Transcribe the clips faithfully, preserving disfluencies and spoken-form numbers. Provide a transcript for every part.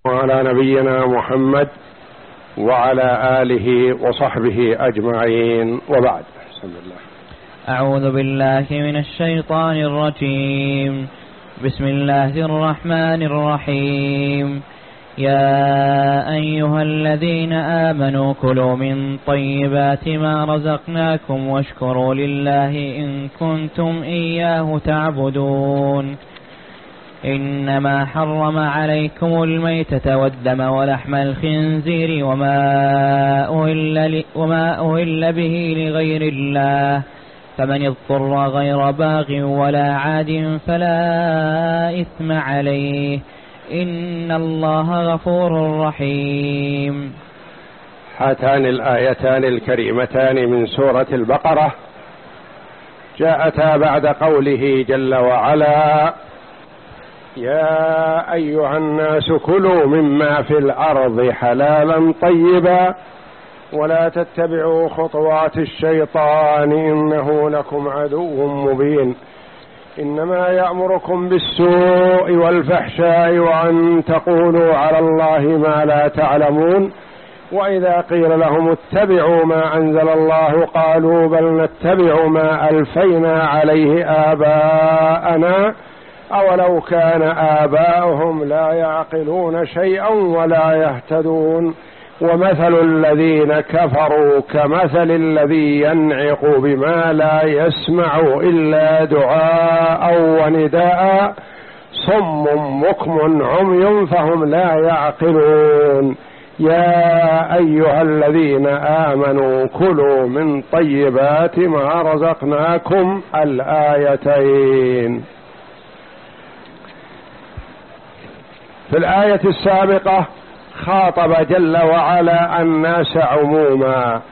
وعلى نبينا محمد وعلى آله وصحبه أجمعين، وبعد. بسم الله. أعوذ بالله من الشيطان الرجيم. بسم الله الرحمن الرحيم. يا أيها الذين آمنوا كلوا من طيبات ما رزقناكم واشكروا لله إن كنتم إياه تعبدون. إنما حرم عليكم الميتة والدم ولحم الخنزير وما أهل, وما أهل به لغير الله، فمن اضطر غير باغ ولا عاد فلا إثم عليه، إن الله غفور رحيم. هاتان الآيتان الكريمتان من سورة البقرة جاءتا بعد قوله جل وعلا: يا أيها الناس كلوا مما في الأرض حلالا طيبا ولا تتبعوا خطوات الشيطان إنه لكم عدو مبين، إنما يأمركم بالسوء والفحشاء وأن تقولوا على الله ما لا تعلمون، وإذا قيل لهم اتبعوا ما أنزل الله قالوا بل نتبع ما ألفينا عليه آباءنا أولو كان آباؤهم لا يعقلون شيئا ولا يهتدون، ومثل الذين كفروا كمثل الذي ينعق بما لا يسمع إلا دعاء ونداء صم بكم عمي فهم لا يعقلون. يا أيها الذين آمنوا كلوا من طيبات ما رزقناكم. الآيتين. في الآية السابقة خاطب جل وعلا الناس عموما،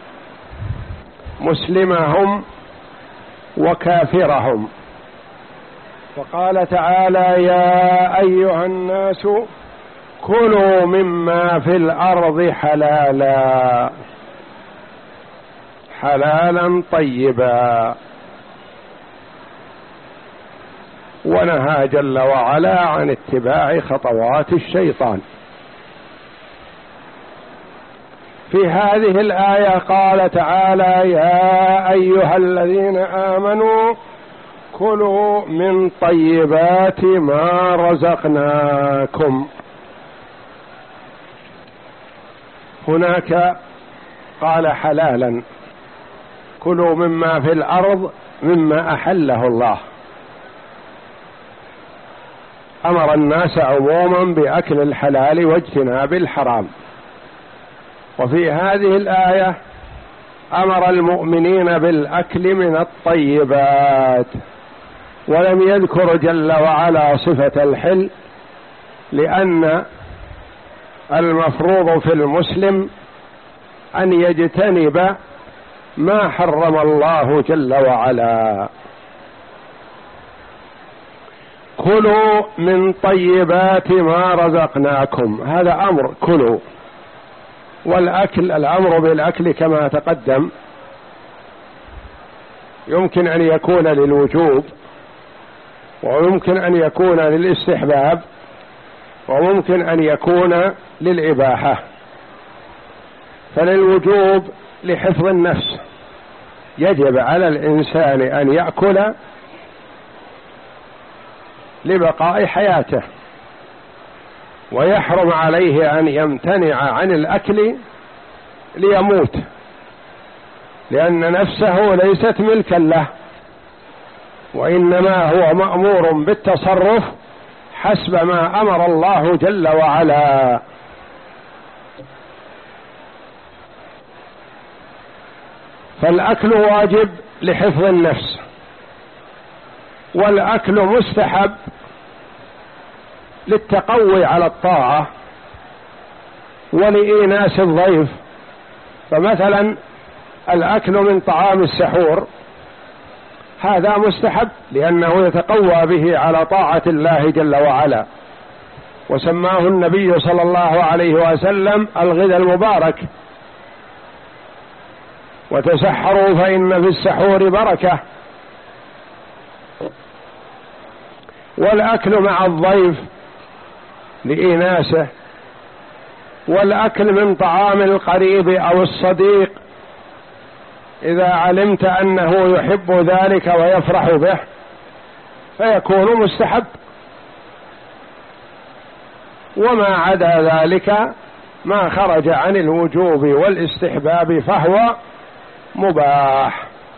مسلمهم وكافرهم، فقال تعالى: يا أيها الناس كلوا مما في الأرض حلالا حلالا طيبا، ونهى جل وعلا عن اتباع خطوات الشيطان. في هذه الآية قال تعالى: يا أيها الذين آمنوا كلوا من طيبات ما رزقناكم. هناك قال حلالا، كلوا مما في الأرض مما أحله الله، أمر الناس عموما بأكل الحلال واجتناب الحرام. وفي هذه الآية أمر المؤمنين بالأكل من الطيبات، ولم يذكر جل وعلا صفة الحل، لأن المفروض في المسلم أن يجتنب ما حرم الله جل وعلا. كلوا من طيبات ما رزقناكم، هذا أمر كلوا، والأكل الأمر بالأكل كما تقدم يمكن أن يكون للوجوب، ويمكن أن يكون للاستحباب، وممكن أن يكون للإباحة. فللوجوب لحفظ النفس، يجب على الإنسان أن يأكل لبقاء حياته، ويحرم عليه أن يمتنع عن الأكل ليموت، لأن نفسه ليست ملكا له، وإنما هو مأمور بالتصرف حسب ما أمر الله جل وعلا. فالأكل واجب لحفظ النفس، والأكل مستحب للتقوي على الطاعة ولإيناس الضيف. فمثلا الأكل من طعام السحور هذا مستحب، لأنه يتقوى به على طاعة الله جل وعلا، وسماه النبي صلى الله عليه وسلم الغذاء المبارك. وتسحروا فإن في السحور بركة. والأكل مع الضيف لإيناسه والأكل من طعام القريب أو الصديق إذا علمت أنه يحب ذلك ويفرح به فيكون مستحب، وما عدا ذلك ما خرج عن الوجوب والاستحباب فهو مباح.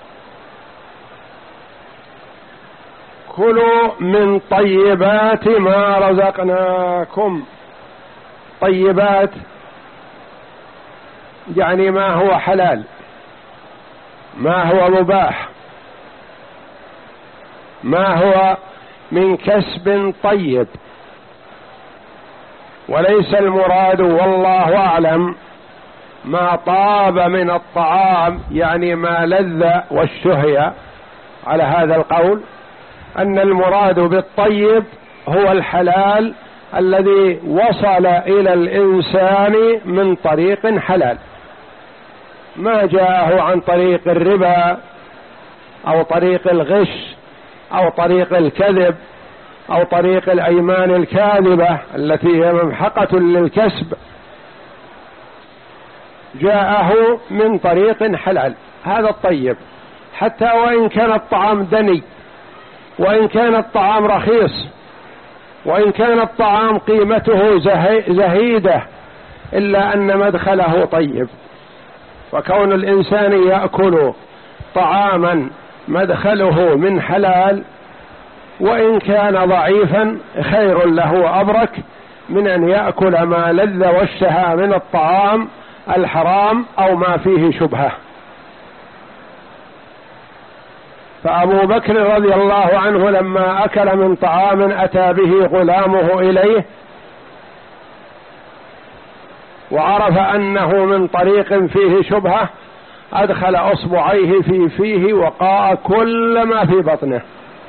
كلوا من طيبات ما رزقناكم. طيبات يعني ما هو حلال، ما هو مباح، ما هو من كسب طيب، وليس المراد والله أعلم ما طاب من الطعام يعني ما لذ والشهي على هذا القول، أن المراد بالطيب هو الحلال الذي وصل إلى الإنسان من طريق حلال، ما جاءه عن طريق الربا أو طريق الغش أو طريق الكذب أو طريق الأيمان الكاذبة التي هي ممحقة للكسب، جاءه من طريق حلال، هذا الطيب، حتى وإن كان الطعام دني، وإن كان الطعام رخيص، وإن كان الطعام قيمته زهيدة، إلا أن مدخله طيب. فكون الإنسان يأكل طعاما مدخله من حلال وإن كان ضعيفا خير له وأبرك من أن يأكل ما لذ واشتهى من الطعام الحرام أو ما فيه شبهة. فأبو بكر رضي الله عنه لما أكل من طعام أتى به غلامه إليه وعرف أنه من طريق فيه شبهة أدخل أصبعيه في فيه وقاء كل ما في بطنه،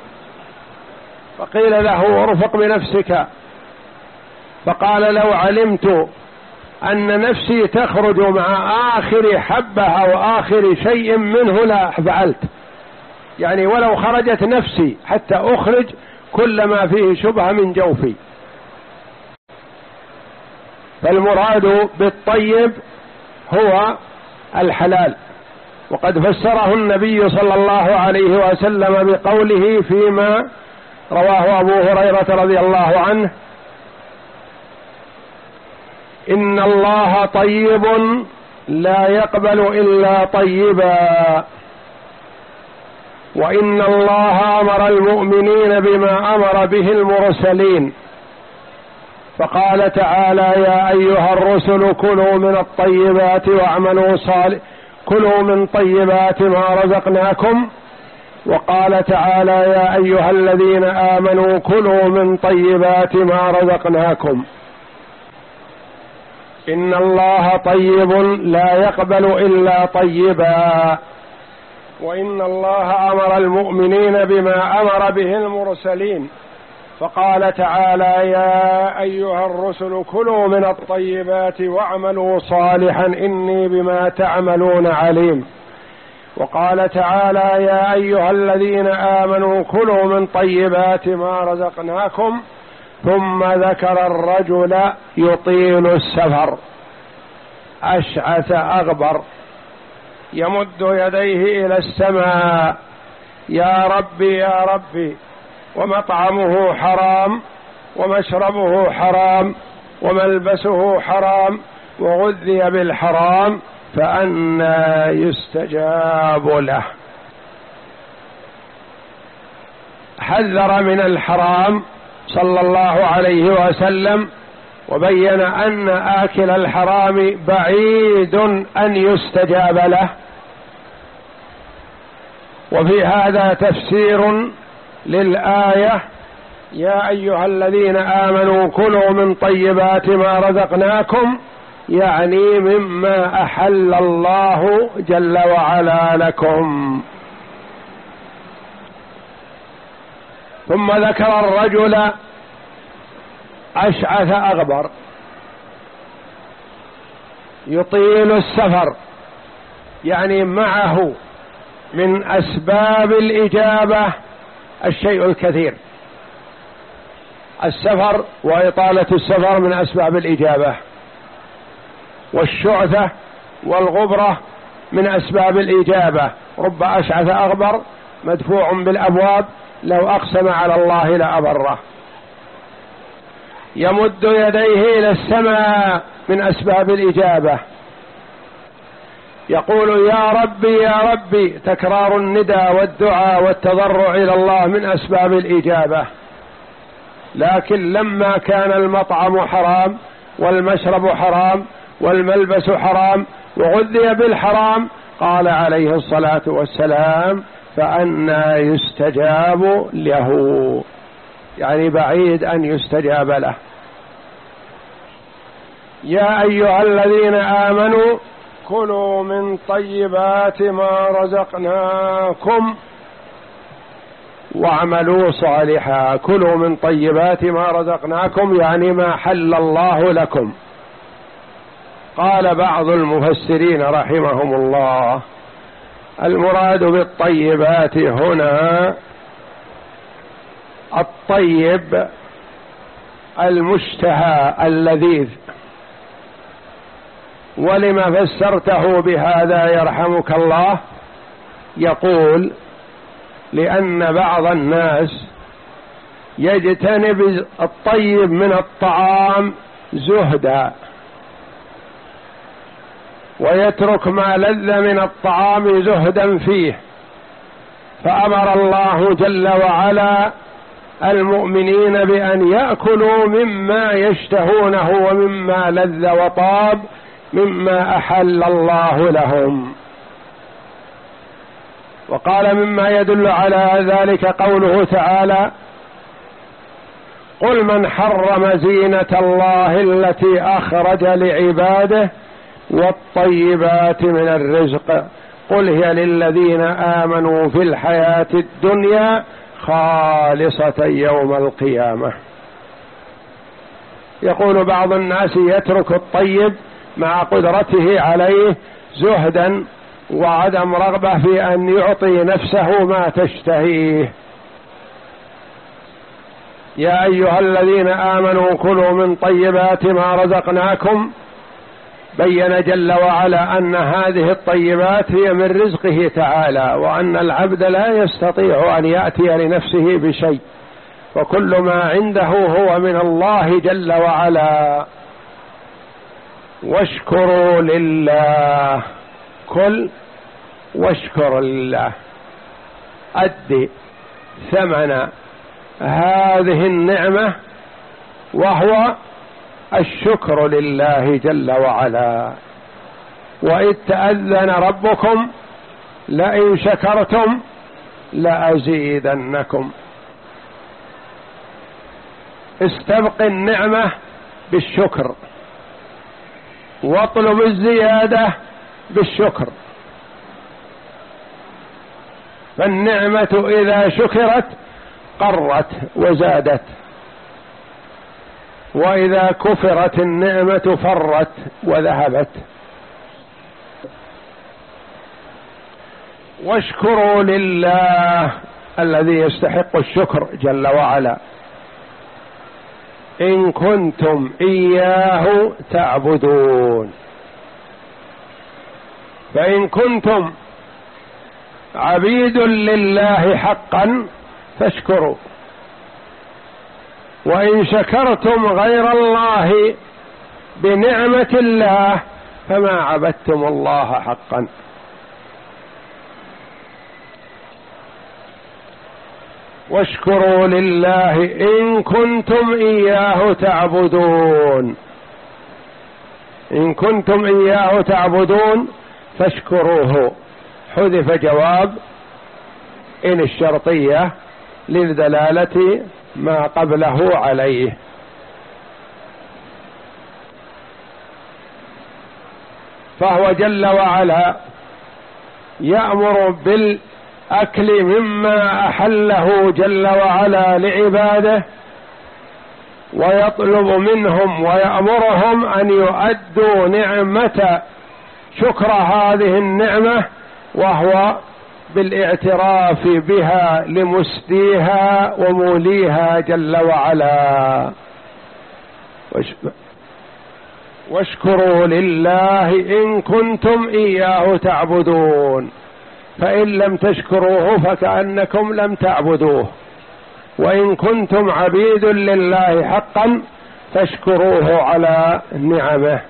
فقيل له ارفق بنفسك، فقال لو علمت أن نفسي تخرج مع آخر حبة أو آخر شيء منه لا فعلت، يعني ولو خرجت نفسي حتى أخرج كل ما فيه شبهة من جوفي. فالمراد بالطيب هو الحلال، وقد فسره النبي صلى الله عليه وسلم بقوله فيما رواه أبو هريرة رضي الله عنه: إن الله طيب لا يقبل إلا طيبا، وإن الله أمر المؤمنين بما أمر به المرسلين، فقال تعالى: يا أيها الرسل كلوا من الطيبات واعملوا صالحا، كلوا من طيبات ما رزقناكم. وقال تعالى: يا أيها الذين آمنوا كلوا من طيبات ما رزقناكم. إن الله طيب لا يقبل إلا طيبا، وإن الله أمر المؤمنين بما أمر به المرسلين، فقال تعالى: يا أيها الرسل كلوا من الطيبات واعملوا صالحا إني بما تعملون عليم. وقال تعالى: يا أيها الذين آمنوا كلوا من طيبات ما رزقناكم. ثم ذكر الرجل يطيل السفر أشعث أغبر يمد يديه إلى السماء: يا ربي يا ربي، ومطعمه حرام ومشربه حرام وملبسه حرام وغذي بالحرام فأنى يستجاب له. حذر من الحرام صلى الله عليه وسلم، وبين أن آكل الحرام بعيد أن يستجاب له. وفي هذا تفسير للآية: يا أيها الذين آمنوا كلوا من طيبات ما رزقناكم، يعني مما أحل الله جل وعلا لكم. ثم ذكر الرجل أشعث أغبر يطيل السفر، يعني معه من أسباب الإجابة الشيء الكثير. السفر وإطالة السفر من أسباب الإجابة، والشعثة والغبرة من أسباب الإجابة. رب أشعث أغبر مدفوع بالأبواب لو أقسم على الله لأبره. يمد يديه إلى السماء من أسباب الإجابة، يقول يا ربي يا ربي، تكرار الندى والدعاء والتضرع إلى الله من أسباب الإجابة. لكن لما كان المطعم حرام والمشرب حرام والملبس حرام وغذي بالحرام قال عليه الصلاة والسلام فأنى يستجاب له، يعني بعيد أن يستجاب له. يا أيها الذين آمنوا كلوا من طيبات ما رزقناكم واعملوا صالحا. كلوا من طيبات ما رزقناكم يعني ما حل الله لكم. قال بعض المفسرين رحمهم الله المراد بالطيبات هنا الطيب المشتهى اللذيذ. ولما فسرته بهذا يرحمك الله؟ يقول لأن بعض الناس يجتنب الطيب من الطعام زهدا ويترك ما لذ من الطعام زهدا فيه، فأمر الله جل وعلا المؤمنين بأن يأكلوا مما يشتهونه ومما لذ وطاب مما أحل الله لهم. وقال مما يدل على ذلك قوله تعالى قل من حرم زينة الله التي أخرج لعباده والطيبات من الرزق قل هي للذين آمنوا في الحياة الدنيا خالصة يوم القيامة. يقول بعض الناس يترك الطيب مع قدرته عليه زهدا وعدم رغبة في أن يعطي نفسه ما تشتهيه. يا أيها الذين آمنوا كلوا من طيبات ما رزقناكم، بين جل وعلا أن هذه الطيبات هي من رزقه تعالى، وأن العبد لا يستطيع أن يأتي لنفسه بشيء، وكل ما عنده هو من الله جل وعلا. واشكروا لله، كل واشكر لله، أدي ثمن هذه النعمة وهو الشكر لله جل وعلا. وإذ تأذن ربكم لئن شكرتم لأزيدنكم. استبق النعمة بالشكر واطلب الزيادة بالشكر. فالنعمة إذا شكرت قرت وزادت، وإذا كفرت النعمة فرت وذهبت. واشكروا لله الذي يستحق الشكر جل وعلا إن كنتم إياه تعبدون. فإن كنتم عبيد لله حقا فاشكروا، وإن شكرتم غير الله بنعمة الله فما عبدتم الله حقا. واشكروا لله إن كنتم إياه تعبدون. إن كنتم إياه تعبدون فاشكروه. حذف جواب إن الشرطية للدلالة ما قبله عليه. فهو جل وعلا يأمر بالأكل مما أحله جل وعلا لعباده، ويطلب منهم ويأمرهم أن يؤدوا نعمة شكر هذه النعمة، وهو بالاعتراف بها لمسديها وموليها جل وعلا. واشكروا لله إن كنتم إياه تعبدون، فإن لم تشكروه فكأنكم لم تعبدوه، وإن كنتم عبيد لله حقا فاشكروه على نعمه.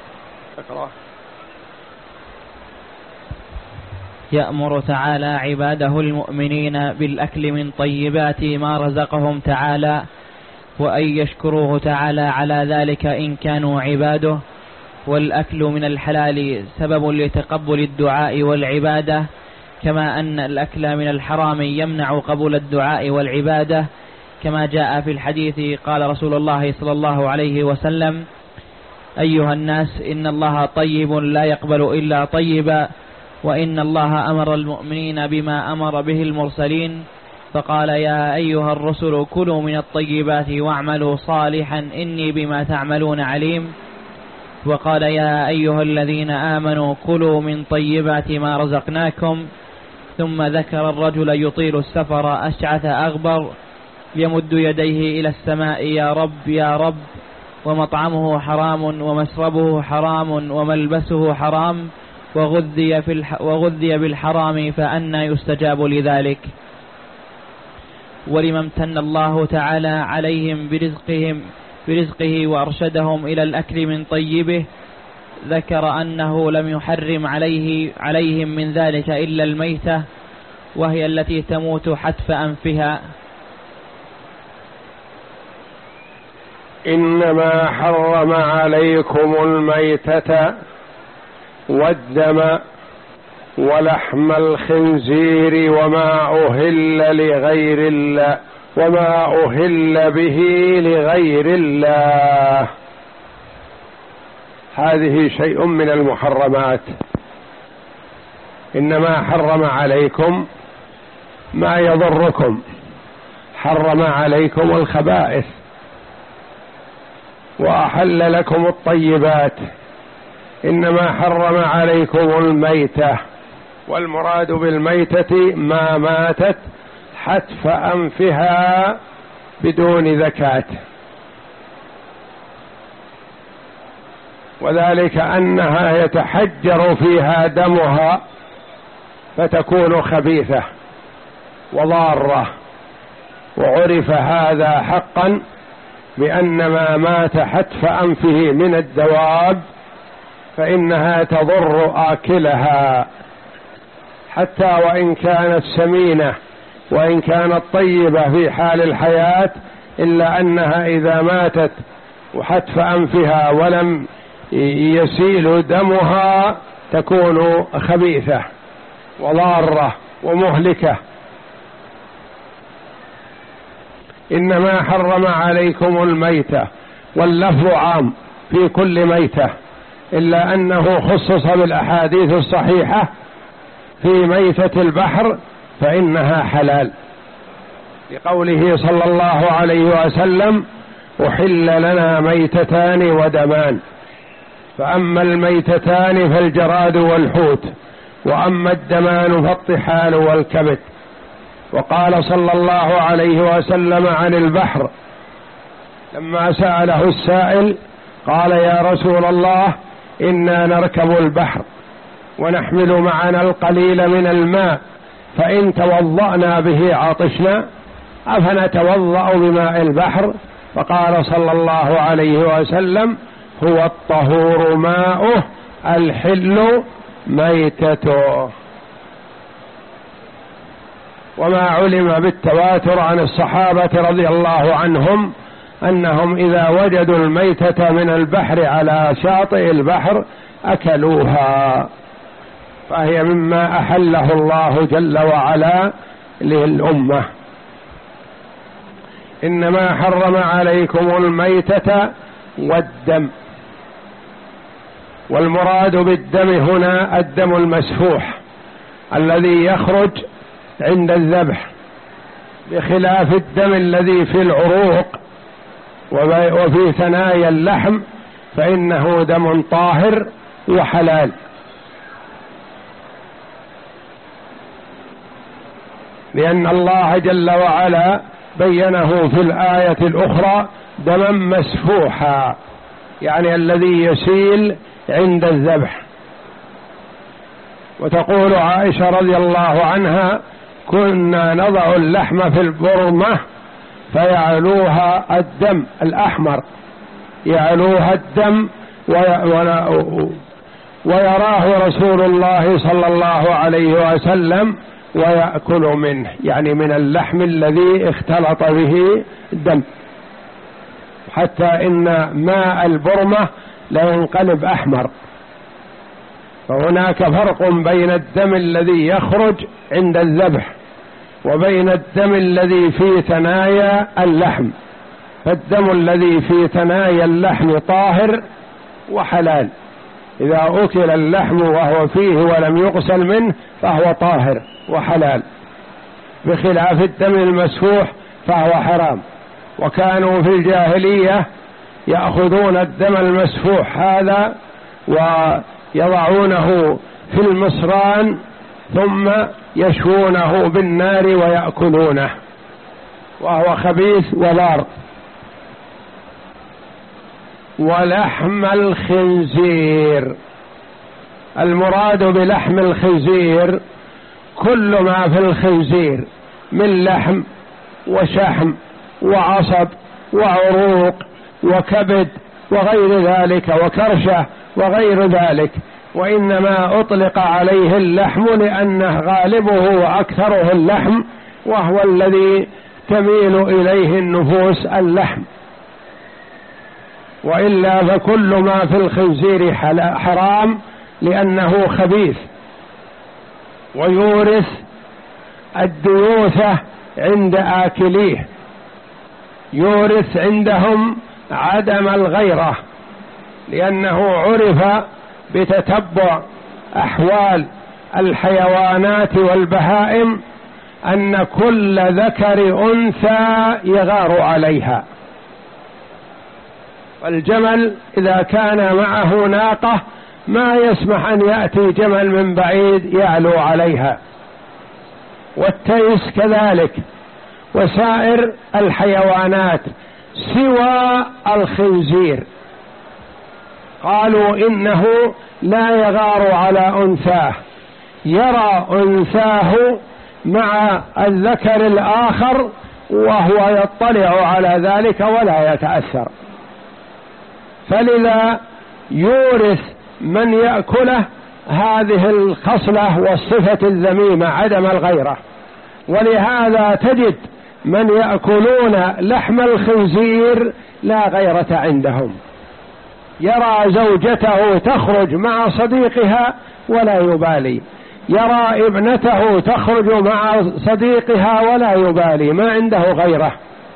يأمر تعالى عباده المؤمنين بالأكل من طيبات ما رزقهم تعالى، وأن يشكروه تعالى على ذلك إن كانوا عباده. والأكل من الحلال سبب لتقبل الدعاء والعبادة، كما أن الأكل من الحرام يمنع قبول الدعاء والعبادة، كما جاء في الحديث قال رسول الله صلى الله عليه وسلم: أيها الناس، إن الله طيب لا يقبل إلا طيبا، وإن الله أمر المؤمنين بما أمر به المرسلين، فقال: يا أيها الرسل كلوا من الطيبات واعملوا صالحا إني بما تعملون عليم. وقال: يا أيها الذين آمنوا كلوا من طيبات ما رزقناكم. ثم ذكر الرجل يطيل السفر أشعث أغبر يمد يديه إلى السماء: يا رب يا رب، ومطعمه حرام ومشربه حرام وملبسه حرام وغذي, في الح وغذي بالحرام، فأنى يستجاب لذلك. ولما امتن الله تعالى عليهم برزقهم برزقه وأرشدهم إلى الأكل من طيبه، ذكر أنه لم يحرم عليه عليهم من ذلك إلا الميتة، وهي التي تموت حتف أنفها. إنما حرم عليكم الميتة والدم ولحم الخنزير وما أهل لغير الله وما أهل به لغير الله. هذه شيء من المحرمات. إنما حرم عليكم ما يضركم، حرم عليكم الخبائث وأحل لكم الطيبات. إنما حرم عليكم الميتة، والمراد بالميتة ما ماتت حتف أنفها بدون ذكاة، وذلك أنها يتحجر فيها دمها فتكون خبيثة وضارة. وعرف هذا حقا بأن ما مات حتف أنفه من الدواب فإنها تضر آكلها، حتى وإن كانت سمينة وإن كانت طيبة في حال الحياة، إلا أنها إذا ماتت وحتف أنفها ولم يسيل دمها تكون خبيثة وضارة ومهلكة. إنما حرم عليكم الميتة، واللفظ عام في كل ميتة، إلا أنه خصص بالأحاديث الصحيحة في ميتة البحر فإنها حلال، لقوله صلى الله عليه وسلم: أحل لنا ميتتان ودمان، فأما الميتتان فالجراد والحوت، وأما الدمان فالطحال والكبد. وقال صلى الله عليه وسلم عن البحر لما سأله السائل قال: يا رسول الله، إنا نركب البحر ونحمل معنا القليل من الماء، فإن توضأنا به عطشنا، أفنتوضأ بماء البحر؟ فقال صلى الله عليه وسلم: هو الطهور ماؤه الحل ميتته. وما علم بالتواتر عن الصحابة رضي الله عنهم أنهم إذا وجدوا الميتة من البحر على شاطئ البحر أكلوها، فهي مما أحله الله جل وعلا للأمة. إنما حرم عليكم الميتة والدم، والمراد بالدم هنا الدم المسفوح الذي يخرج عند الذبح، بخلاف الدم الذي في العروق وفي ثنايا اللحم فإنه دم طاهر وحلال. لأن الله جل وعلا بينه في الآية الأخرى دما مسفوحا، يعني الذي يسيل عند الذبح. وتقول عائشة رضي الله عنها: كنا نضع اللحم في البرمة فيعلوها الدم الأحمر، يعلوها الدم ويراه رسول الله صلى الله عليه وسلم ويأكل منه، يعني من اللحم الذي اختلط به الدم، حتى إن ماء البرمة لا ينقلب أحمر. فهناك فرق بين الدم الذي يخرج عند الذبح وبين الدم الذي في ثنايا اللحم. فالدم الذي في ثنايا اللحم طاهر وحلال، إذا أكل اللحم وهو فيه ولم يغسل منه فهو طاهر وحلال، بخلاف الدم المسفوح فهو حرام. وكانوا في الجاهلية يأخذون الدم المسفوح هذا ويضعونه في المصران ثم يشوونه بالنار ويأكلونه، وهو خبيث وضار. ولحم الخنزير، المراد بلحم الخنزير كل ما في الخنزير من لحم وشحم وعصب وعروق وكبد وغير ذلك وكرشة وغير ذلك، وإنما أطلق عليه اللحم لأنه غالبه وأكثره اللحم، وهو الذي تميل إليه النفوس اللحم. وإلا فكل ما في الخنزير حرام لأنه خبيث ويورث الديوثة عند آكليه، يورث عندهم عدم الغيرة، لأنه عرف بتتبع أحوال الحيوانات والبهائم أن كل ذكر أنثى يغار عليها. والجمل إذا كان معه ناقة ما يسمح أن يأتي جمل من بعيد يعلو عليها، والتيس كذلك، وسائر الحيوانات سوى الخنزير. قالوا إنه لا يغار على أنثاه، يرى أنثاه مع الذكر الآخر وهو يطلع على ذلك ولا يتأثر، فلذا يورث من يأكله هذه الخصلة والصفة الذميمة عدم الغيرة. ولهذا تجد من يأكلون لحم الخنزير لا غيرة عندهم، يرى زوجته تخرج مع صديقها ولا يبالي، يرى ابنته تخرج مع صديقها ولا يبالي، ما عنده غيره.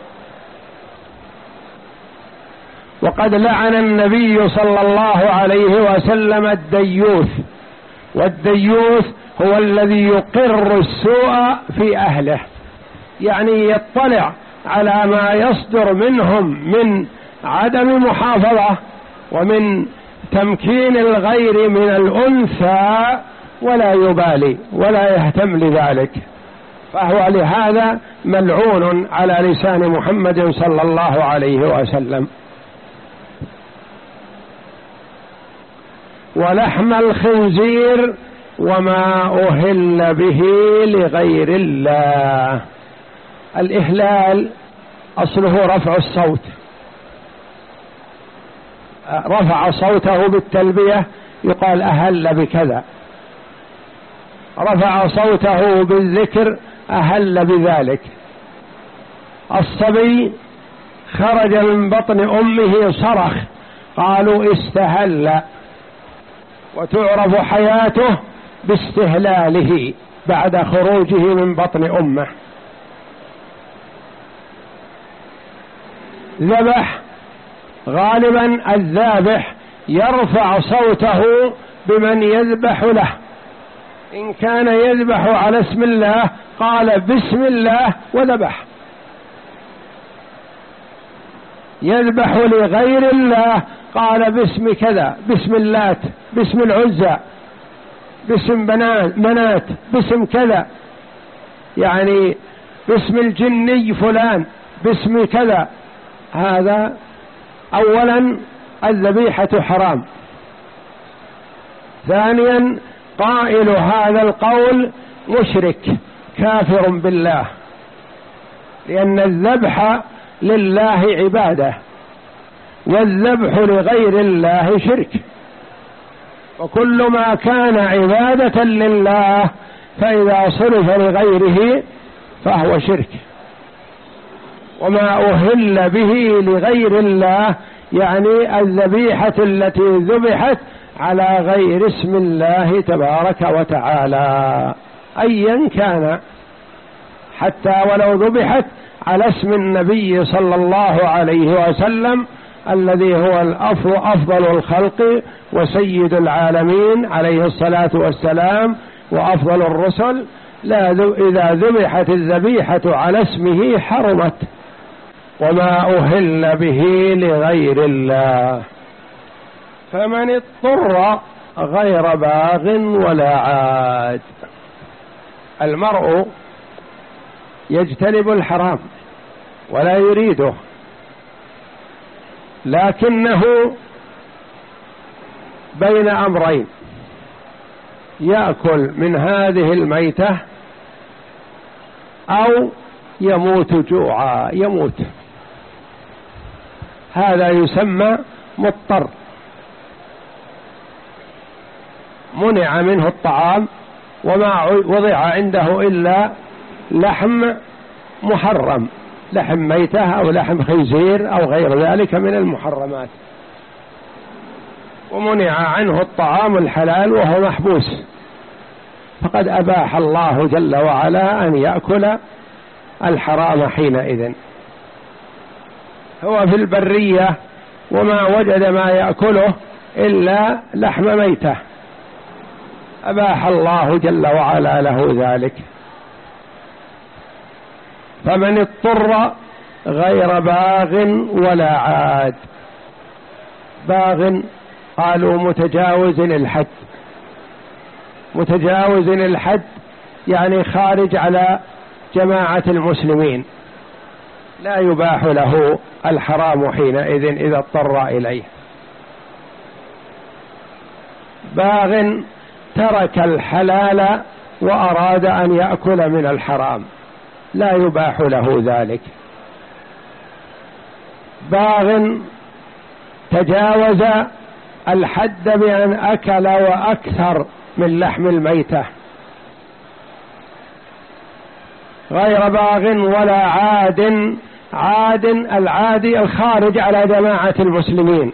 وقد لعن النبي صلى الله عليه وسلم الديوث، والديوث هو الذي يقر السوء في أهله، يعني يطلع على ما يصدر منهم من عدم محافظة ومن تمكين الغير من الأنثى ولا يبالي ولا يهتم لذلك، فهو لهذا ملعون على لسان محمد صلى الله عليه وسلم. ولحم الخنزير وما أهل به لغير الله. الإهلال أصله رفع الصوت، رفع صوته بالتلبية يقال أهل بكذا، رفع صوته بالذكر أهل بذلك. الصبي خرج من بطن أمه صرخ قالوا استهل، وتعرف حياته باستهلاله بعد خروجه من بطن أمه. ذبح، غالبا الذابح يرفع صوته بمن يذبح له، إن كان يذبح على اسم الله قال بسم الله وذبح، يذبح لغير الله قال باسم كذا، باسم اللات، باسم العزى، باسم بنات منات، باسم كذا، يعني باسم الجني فلان، باسم كذا. هذا أولا الذبيحة حرام. ثانيا قائل هذا القول مشرك كافر بالله، لأن الذبح لله عبادة والذبح لغير الله شرك، وكل ما كان عبادة لله فإذا صرف لغيره فهو شرك. وما أهل به لغير الله يعني الذبيحة التي ذبحت على غير اسم الله تبارك وتعالى أيا كان، حتى ولو ذبحت على اسم النبي صلى الله عليه وسلم الذي هو أفضل الخلق وسيد العالمين عليه الصلاة والسلام وأفضل الرسل، لا إذا ذبحت الذبيحة على اسمه حرمت. وما أهل به لغير الله. فمن اضطر غير باغ ولا عاد. المرء يجتنب الحرام ولا يريده، لكنه بين أمرين: يأكل من هذه الميتة أو يموت جوعا، يموت. هذا يسمى مضطر، منع منه الطعام وما وضع عنده إلا لحم محرم، لحم ميتة أو لحم خنزير أو غير ذلك من المحرمات، ومنع عنه الطعام الحلال وهو محبوس، فقد أباح الله جل وعلا أن يأكل الحرام حينئذ. هو في البرية وما وجد ما يأكله إلا لحم ميتة، أباح الله جل وعلا له ذلك. فمن اضطر غير باغ ولا عاد. باغ قالوا متجاوز الحد، متجاوز الحد يعني خارج على جماعة المسلمين، لا يباح له الحرام حينئذ إذا اضطر إليه. باغ ترك الحلال وأراد أن يأكل من الحرام، لا يباح له ذلك. باغ تجاوز الحد بأن أكل وأكثر من لحم الميتة. غير باغ ولا عاد. عاد العادي الخارج على جماعة المسلمين،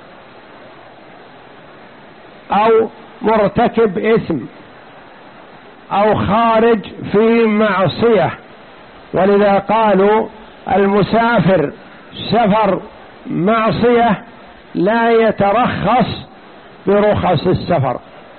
أو مرتكب إثم، أو خارج في معصية. ولذا قالوا المسافر سفر معصية لا يترخص برخص السفر.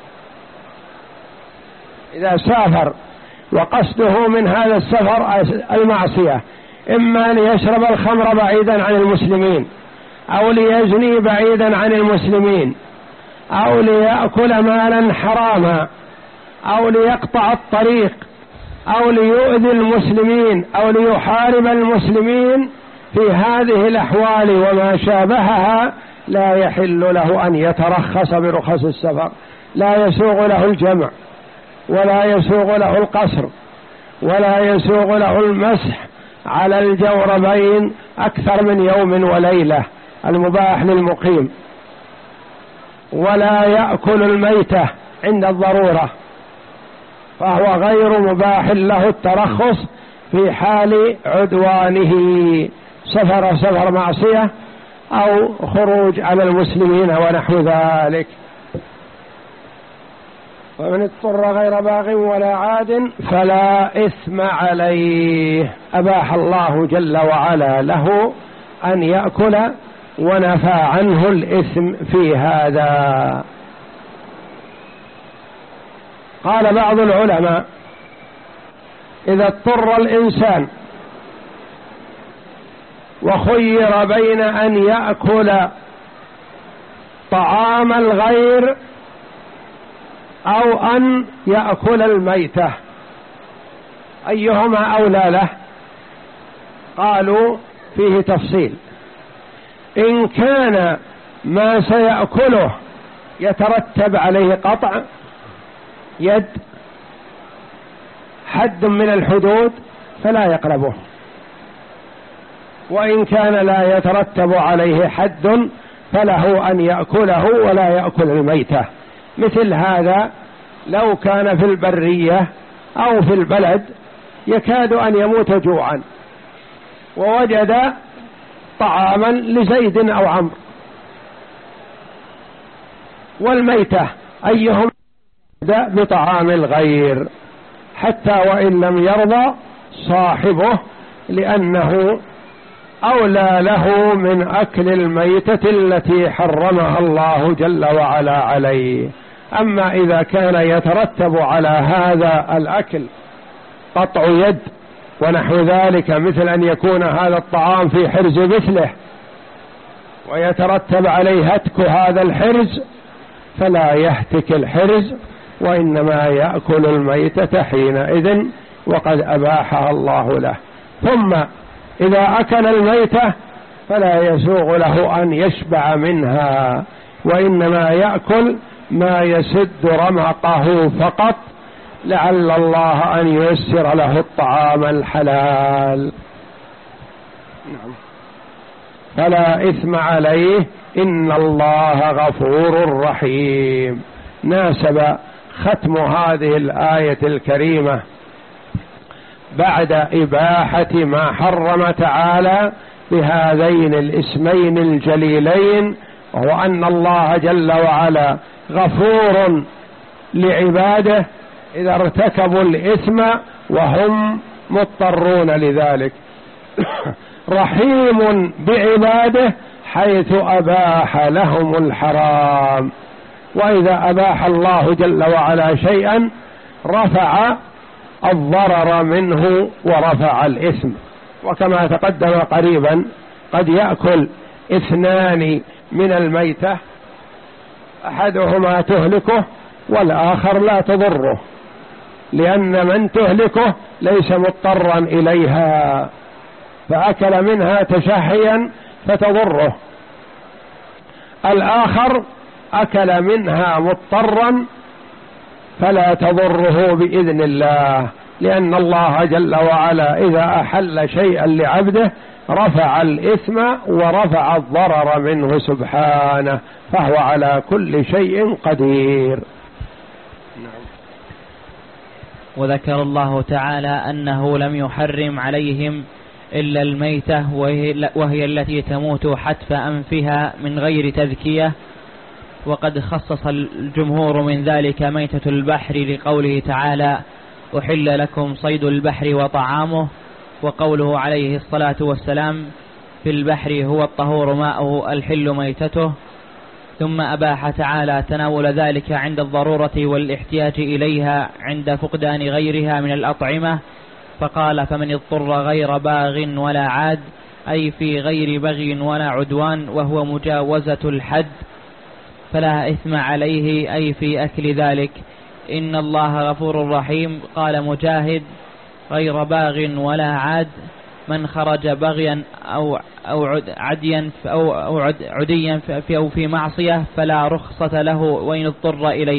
إذا سافر وقصده من هذا السفر المعصية، إما ليشرب الخمر بعيدا عن المسلمين، أو ليزني بعيدا عن المسلمين، أو ليأكل مالا حراما، أو ليقطع الطريق، أو ليؤذي المسلمين، أو ليحارب المسلمين، في هذه الأحوال وما شابهها لا يحل له أن يترخص برخص السفر. لا يسوغ له الجمع، ولا يسوغ له القصر، ولا يسوغ له المسح على الجوربين أكثر من يوم وليلة المباح للمقيم، ولا يأكل الميتة عند الضرورة، فهو غير مباح له الترخص في حال عدوانه، سفر سفر معصية أو خروج على المسلمين ونحو ذلك. ومن اضطر غير باغ ولا عاد فلا إثم عليه. أباح الله جل وعلا له أن يأكل ونفى عنه الإثم في هذا. قال بعض العلماء: إذا اضطر الإنسان وخير بين أن يأكل طعام الغير أو أن يأكل الميتة، أيهما أولى له؟ قالوا فيه تفصيل. إن كان ما سيأكله يترتب عليه قطع يد، حد من الحدود، فلا يقربه. وإن كان لا يترتب عليه حد فله أن يأكله ولا يأكل الميتة. مثل هذا لو كان في البرية أو في البلد يكاد أن يموت جوعا ووجد طعاما لزيد أو عمرو، والميتة أيهم بطعام الغير حتى وإن لم يرضى صاحبه، لأنه أولى له من أكل الميتة التي حرمها الله جل وعلا عليه. أما إذا كان يترتب على هذا الأكل قطع يد ونحو ذلك، مثل أن يكون هذا الطعام في حرز مثله ويترتب عليه هتك هذا الحرز، فلا يهتك الحرز وإنما يأكل الميتة حينئذ وقد أباحها الله له. ثم إذا أكل الميتة فلا يسوغ له أن يشبع منها، وإنما يأكل ما يسد رمقه فقط، لعل الله أن ييسر له الطعام الحلال. نعم. فلا إثم عليه إن الله غفور رحيم. ناسب ختم هذه الآية الكريمة بعد إباحة ما حرم تعالى بهذين الاسمين الجليلين، وهو أن الله جل وعلا غفور لعباده إذا ارتكبوا الإثم وهم مضطرون لذلك، رحيم بعباده حيث أباح لهم الحرام. وإذا أباح الله جل وعلا شيئا رفع الضرر منه ورفع الإثم. وكما تقدم قريبا قد يأكل اثنان من الميتة، أحدهما تهلكه والآخر لا تضره، لأن من تهلكه ليس مضطرا إليها فأكل منها تشهيا فتضره، الآخر أكل منها مضطرا فلا تضره بإذن الله، لأن الله جل وعلا إذا أحل شيئا لعبده رفع الإثم ورفع الضرر منه سبحانه، فهو على كل شيء قدير. وذكر الله تعالى أنه لم يحرم عليهم إلا الميتة، وهي التي تموت حتف أنفها من غير تذكية، وقد خصص الجمهور من ذلك ميتة البحر لقوله تعالى أحل لكم صيد البحر وطعامه، وقوله عليه الصلاة والسلام في البحر هو الطهور ماؤه الحل ميتته. ثم أباح تعالى تناول ذلك عند الضرورة والاحتياج إليها عند فقدان غيرها من الأطعمة، فقال فمن اضطر غير باغ ولا عاد، أي في غير بغي ولا عدوان وهو مجاوزة الحد فلا إثم عليه، أي في أكل ذلك. إن الله غفور رحيم. قال مجاهد غير باغ ولا عاد، من خرج بغيا أو أو عديا أو أو عديا في أو في معصية فلا رخصة له وإن اضطر إليه.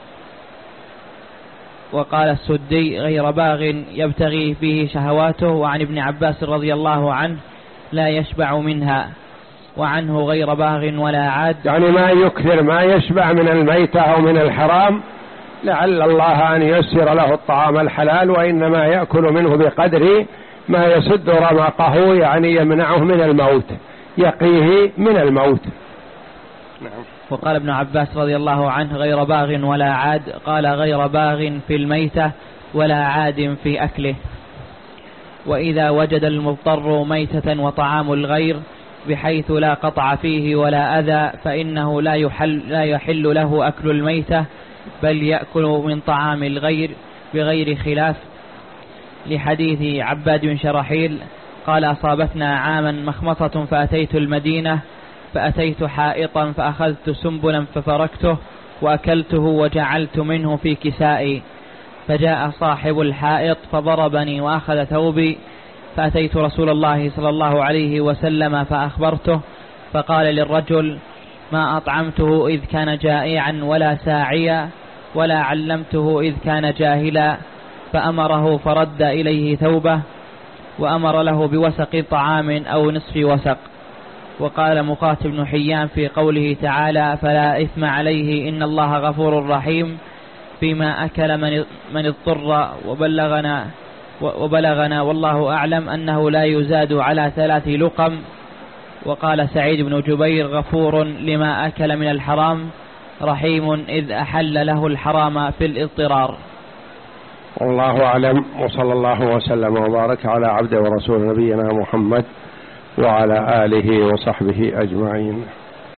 وقال السدي غير باغ يبتغي فيه شهواته. وعن ابن عباس رضي الله عنه لا يشبع منها، وعنه غير باغ ولا عاد، يعني ما يكثر ما يشبع من الميتة أو من الحرام، لعل الله أن ييسر له الطعام الحلال، وإنما يأكل منه بقدر ما يسد رمقه، يعني يمنعه من الموت، يقيه من الموت. نعم. وقال ابن عباس رضي الله عنه غير باغ ولا عاد، قال غير باغ في الميتة ولا عاد في أكله. وإذا وجد المضطر ميتة وطعام الغير بحيث لا قطع فيه ولا أذى فإنه لا يحل, لا يحل له أكل الميتة، بل يأكل من طعام الغير بغير خلاف، لحديث عباد بن شرحيل قال أصابتنا عاما مخمصة فأتيت المدينة فأتيت حائطا فأخذت سنبلا ففركته وأكلته وجعلت منه في كسائي، فجاء صاحب الحائط فضربني وأخذ ثوبي، فأتيت رسول الله صلى الله عليه وسلم فأخبرته، فقال للرجل ما أطعمته إذ كان جائعا ولا ساعيا ولا علمته إذ كان جاهلا، فأمره فرد إليه ثوبه وأمر له بوسق طعام أو نصف وسق. وقال مقاتل بن حيان في قوله تعالى فلا إثم عليه إن الله غفور رحيم فيما أكل من من اضطر، وبلغنا وبلغنا والله أعلم أنه لا يزاد على ثلاث لقم. وقال سعيد بن جبير غفور لما أكل من الحرام رحيم إذ أحل له الحرام في الاضطرار. والله أعلم، وصلى الله وسلم وبارك على عبده ورسول نبينا محمد وعلى آله وصحبه أجمعين.